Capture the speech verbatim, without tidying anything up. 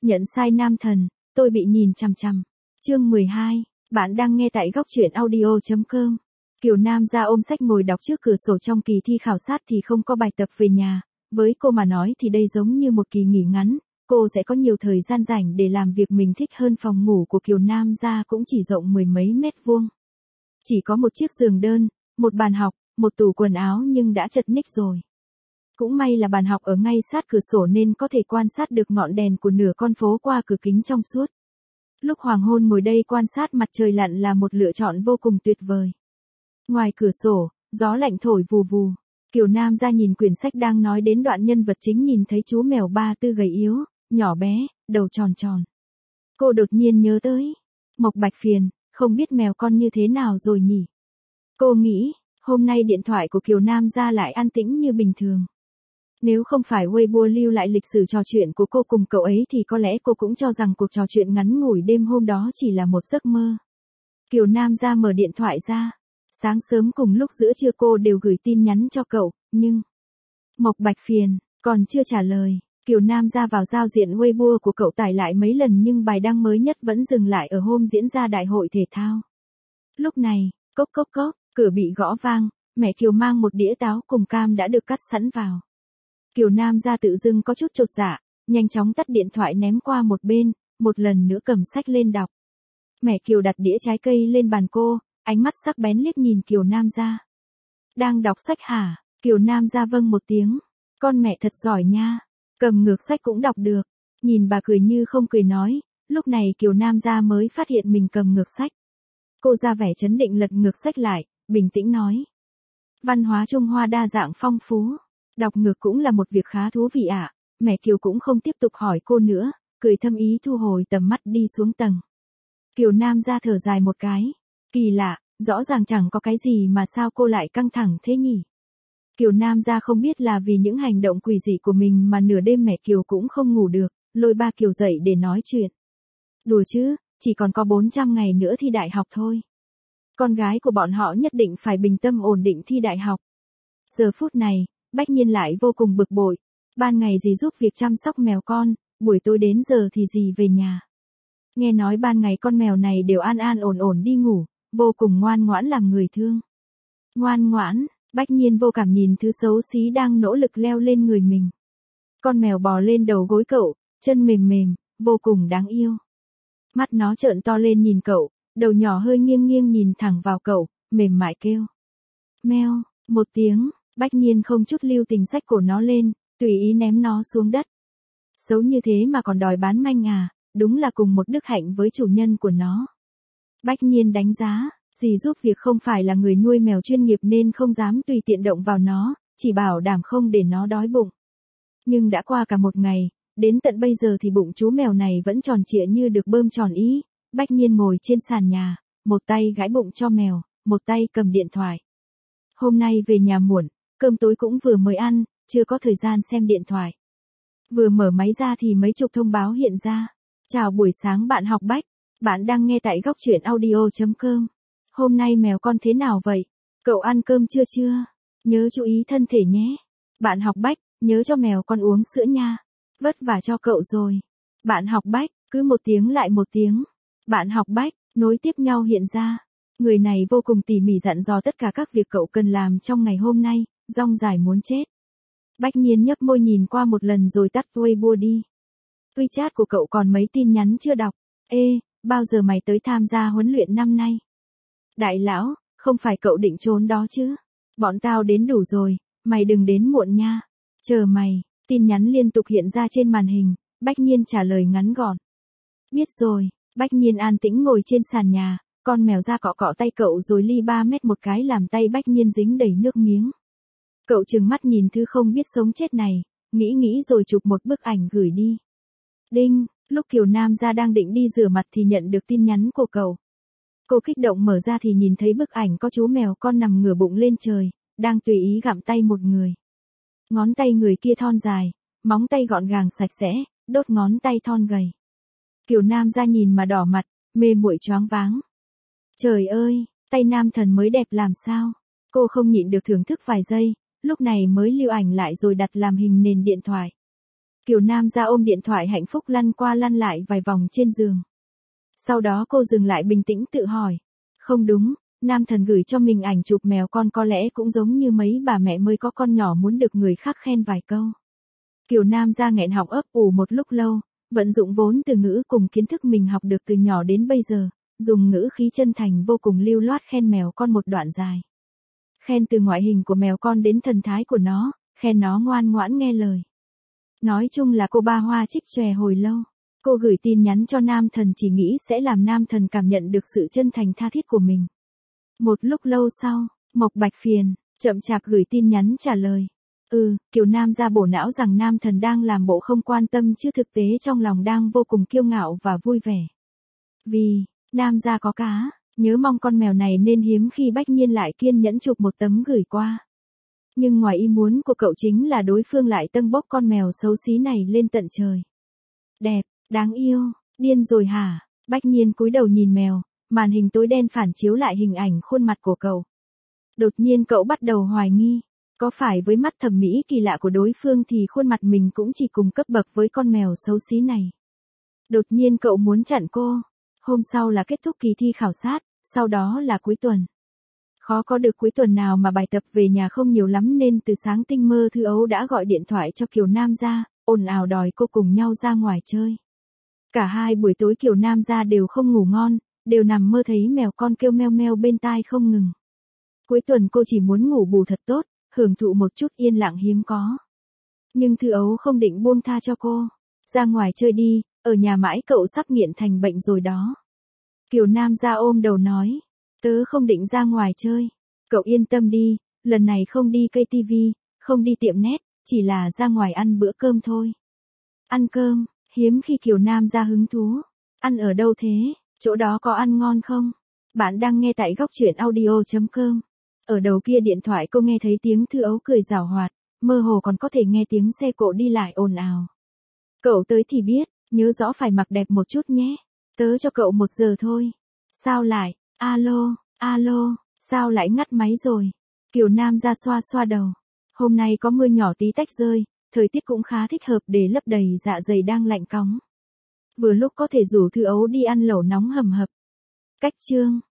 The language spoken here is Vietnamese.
Nhận sai nam thần, tôi bị nhìn chằm chằm. Chương mười hai, bạn đang nghe tại góc truyện audio chấm com. Kiều Nam ra ôm sách ngồi đọc trước cửa sổ trong kỳ thi khảo sát thì không có bài tập về nhà. Với cô mà nói thì đây giống như một kỳ nghỉ ngắn, cô sẽ có nhiều thời gian rảnh để làm việc mình thích hơn. Phòng ngủ của Kiều Nam ra cũng chỉ rộng mười mấy mét vuông. Chỉ có một chiếc giường đơn, một bàn học, một tủ quần áo nhưng đã chật ních rồi. Cũng may là bàn học ở ngay sát cửa sổ nên có thể quan sát được ngọn đèn của nửa con phố qua cửa kính trong suốt. Lúc hoàng hôn ngồi đây quan sát mặt trời lặn là một lựa chọn vô cùng tuyệt vời. Ngoài cửa sổ, gió lạnh thổi vù vù. Kiều Nam ra nhìn quyển sách đang nói đến đoạn nhân vật chính nhìn thấy chú mèo ba tư gầy yếu, nhỏ bé, đầu tròn tròn. Cô đột nhiên nhớ tới Mộc Bạch Phiền, không biết mèo con như thế nào rồi nhỉ? Cô nghĩ, hôm nay điện thoại của Kiều Nam ra lại an tĩnh như bình thường. Nếu không phải Weibo lưu lại lịch sử trò chuyện của cô cùng cậu ấy thì có lẽ cô cũng cho rằng cuộc trò chuyện ngắn ngủi đêm hôm đó chỉ là một giấc mơ. Kiều Nam ra mở điện thoại ra. Sáng sớm cùng lúc giữa trưa cô đều gửi tin nhắn cho cậu, nhưng Mộc Bạch Phiền còn chưa trả lời. Kiều Nam ra vào giao diện Weibo của cậu tải lại mấy lần nhưng bài đăng mới nhất vẫn dừng lại ở hôm diễn ra đại hội thể thao. Lúc này, cốc cốc cốc, cửa bị gõ vang, mẹ Kiều mang một đĩa táo cùng cam đã được cắt sẵn vào. Kiều Nam ra tự dưng có chút chột dạ, nhanh chóng tắt điện thoại ném qua một bên, một lần nữa cầm sách lên đọc. Mẹ Kiều đặt đĩa trái cây lên bàn cô, ánh mắt sắc bén liếc nhìn Kiều Nam ra. Đang đọc sách hả? Kiều Nam ra vâng một tiếng. Con mẹ thật giỏi nha. Cầm ngược sách cũng đọc được. Nhìn bà cười như không cười nói, lúc này Kiều Nam ra mới phát hiện mình cầm ngược sách. Cô ra vẻ chấn định lật ngược sách lại, bình tĩnh nói. Văn hóa Trung Hoa đa dạng phong phú. Đọc ngược cũng là một việc khá thú vị ạ. À. Mẹ Kiều cũng không tiếp tục hỏi cô nữa, cười thâm ý thu hồi tầm mắt đi xuống tầng. Kiều Nam ra thở dài một cái. Kỳ lạ, rõ ràng chẳng có cái gì mà sao cô lại căng thẳng thế nhỉ? Kiều Nam ra không biết là vì những hành động quỷ dị của mình mà nửa đêm mẹ Kiều cũng không ngủ được, lôi ba Kiều dậy để nói chuyện. Đùa chứ, chỉ còn có bốn trăm ngày nữa thi đại học thôi. Con gái của bọn họ nhất định phải bình tâm ổn định thi đại học. Giờ phút này, Bách Nhiên lại vô cùng bực bội. Ban ngày dì giúp việc chăm sóc mèo con, buổi tối đến giờ thì dì về nhà. Nghe nói ban ngày con mèo này đều an an ổn ổn đi ngủ, vô cùng ngoan ngoãn làm người thương. Ngoan ngoãn, Bách Nhiên vô cảm nhìn thứ xấu xí đang nỗ lực leo lên người mình. Con mèo bò lên đầu gối cậu, chân mềm mềm, vô cùng đáng yêu. Mắt nó trợn to lên nhìn cậu, đầu nhỏ hơi nghiêng nghiêng nhìn thẳng vào cậu, mềm mại kêu. Meo, một tiếng, Bách Nhiên không chút lưu tình xách cổ nó lên, tùy ý ném nó xuống đất. Xấu như thế mà còn đòi bán manh à, đúng là cùng một đức hạnh với chủ nhân của nó. Bách Nhiên đánh giá, dì giúp việc không phải là người nuôi mèo chuyên nghiệp nên không dám tùy tiện động vào nó, chỉ bảo đảm không để nó đói bụng. Nhưng đã qua cả một ngày, đến tận bây giờ thì bụng chú mèo này vẫn tròn trịa như được bơm tròn ý. Bách Nhiên ngồi trên sàn nhà, một tay gãi bụng cho mèo, một tay cầm điện thoại. Hôm nay về nhà muộn, cơm tối cũng vừa mới ăn, chưa có thời gian xem điện thoại. Vừa mở máy ra thì mấy chục thông báo hiện ra. Chào buổi sáng bạn học Bách. Bạn đang nghe tại góc truyện audio chấm com. Hôm nay mèo con thế nào vậy? Cậu ăn cơm chưa chưa? Nhớ chú ý thân thể nhé. Bạn học Bách, nhớ cho mèo con uống sữa nha. Vất vả cho cậu rồi. Bạn học Bách, cứ một tiếng lại một tiếng. Bạn học Bách, nối tiếp nhau hiện ra. Người này vô cùng tỉ mỉ dặn dò tất cả các việc cậu cần làm trong ngày hôm nay, rong dài muốn chết. Bách Nhiên nhấp môi nhìn qua một lần rồi tắt Weibo đi. WeChat của cậu còn mấy tin nhắn chưa đọc. Ê, bao giờ mày tới tham gia huấn luyện năm nay? Đại lão, không phải cậu định trốn đó chứ? Bọn tao đến đủ rồi, mày đừng đến muộn nha. Chờ mày, tin nhắn liên tục hiện ra trên màn hình, Bách Nhiên trả lời ngắn gọn. Biết rồi, Bách Nhiên an tĩnh ngồi trên sàn nhà, con mèo ra cọ cọ tay cậu rồi li ba mét một cái làm tay Bách Nhiên dính đầy nước miếng. Cậu trừng mắt nhìn thứ không biết sống chết này, nghĩ nghĩ rồi chụp một bức ảnh gửi đi. Đinh, lúc Kiều Nam ra đang định đi rửa mặt thì nhận được tin nhắn của cậu. Cô kích động mở ra thì nhìn thấy bức ảnh có chú mèo con nằm ngửa bụng lên trời, đang tùy ý gặm tay một người. Ngón tay người kia thon dài, móng tay gọn gàng sạch sẽ, đốt ngón tay thon gầy. Kiều Nam ra nhìn mà đỏ mặt, mê muội choáng váng. Trời ơi, tay nam thần mới đẹp làm sao? Cô không nhịn được thưởng thức vài giây, lúc này mới lưu ảnh lại rồi đặt làm hình nền điện thoại. Kiều Nam ra ôm điện thoại hạnh phúc lăn qua lăn lại vài vòng trên giường. Sau đó cô dừng lại bình tĩnh tự hỏi. Không đúng, Nam Thần gửi cho mình ảnh chụp mèo con có lẽ cũng giống như mấy bà mẹ mới có con nhỏ muốn được người khác khen vài câu. Kiều Nam ra nghẹn họng ấp ủ một lúc lâu, vận dụng vốn từ ngữ cùng kiến thức mình học được từ nhỏ đến bây giờ, dùng ngữ khí chân thành vô cùng lưu loát khen mèo con một đoạn dài. Khen từ ngoại hình của mèo con đến thần thái của nó, khen nó ngoan ngoãn nghe lời. Nói chung là cô ba hoa trích chòe hồi lâu. Cô gửi tin nhắn cho Nam Thần chỉ nghĩ sẽ làm Nam Thần cảm nhận được sự chân thành tha thiết của mình. Một lúc lâu sau, Mộc Bạch phiền, chậm chạp gửi tin nhắn trả lời. Ừ, Kiều Nam ra bổ não rằng Nam Thần đang làm bộ không quan tâm chứ thực tế trong lòng đang vô cùng kiêu ngạo và vui vẻ. Vì, Nam gia có cá, nhớ mong con mèo này nên hiếm khi Bách Nhiên lại kiên nhẫn chụp một tấm gửi qua. Nhưng ngoài ý muốn của cậu chính là đối phương lại tâng bốc con mèo xấu xí này lên tận trời. Đẹp, đáng yêu, điên rồi hả? Bách Nhiên cúi đầu nhìn mèo, màn hình tối đen phản chiếu lại hình ảnh khuôn mặt của cậu. Đột nhiên cậu bắt đầu hoài nghi, có phải với mắt thẩm mỹ kỳ lạ của đối phương thì khuôn mặt mình cũng chỉ cùng cấp bậc với con mèo xấu xí này. Đột nhiên cậu muốn chặn cô. Hôm sau là kết thúc kỳ thi khảo sát, sau đó là cuối tuần. Khó có được cuối tuần nào mà bài tập về nhà không nhiều lắm nên từ sáng tinh mơ Thư Ấu đã gọi điện thoại cho Kiều Nam gia, ồn ào đòi cô cùng nhau ra ngoài chơi. Cả hai buổi tối Kiều Nam gia đều không ngủ ngon, đều nằm mơ thấy mèo con kêu meo meo bên tai không ngừng. Cuối tuần cô chỉ muốn ngủ bù thật tốt, hưởng thụ một chút yên lặng hiếm có. Nhưng Thư Ấu không định buông tha cho cô. Ra ngoài chơi đi, ở nhà mãi cậu sắp nghiện thành bệnh rồi đó. Kiều Nam gia ôm đầu nói. Tớ không định ra ngoài chơi. Cậu yên tâm đi, lần này không đi cây tivi, không đi tiệm net, chỉ là ra ngoài ăn bữa cơm thôi. Ăn cơm, hiếm khi Kiều Nam gia hứng thú. Ăn ở đâu thế, chỗ đó có ăn ngon không? Bạn đang nghe tại góc truyện audio chấm com. Ở đầu kia điện thoại cô nghe thấy tiếng Thư Ấu cười giảo hoạt, mơ hồ còn có thể nghe tiếng xe cộ đi lại ồn ào. Cậu tới thì biết, nhớ rõ phải mặc đẹp một chút nhé. Tớ cho cậu một giờ thôi. Sao lại, alo, alo, sao lại ngắt máy rồi? Kiều Nam ra xoa xoa đầu. Hôm nay có mưa nhỏ tí tách rơi, thời tiết cũng khá thích hợp để lấp đầy dạ dày đang lạnh cóng. Vừa lúc có thể rủ Thư Ấu đi ăn lẩu nóng hầm hập. Cách chương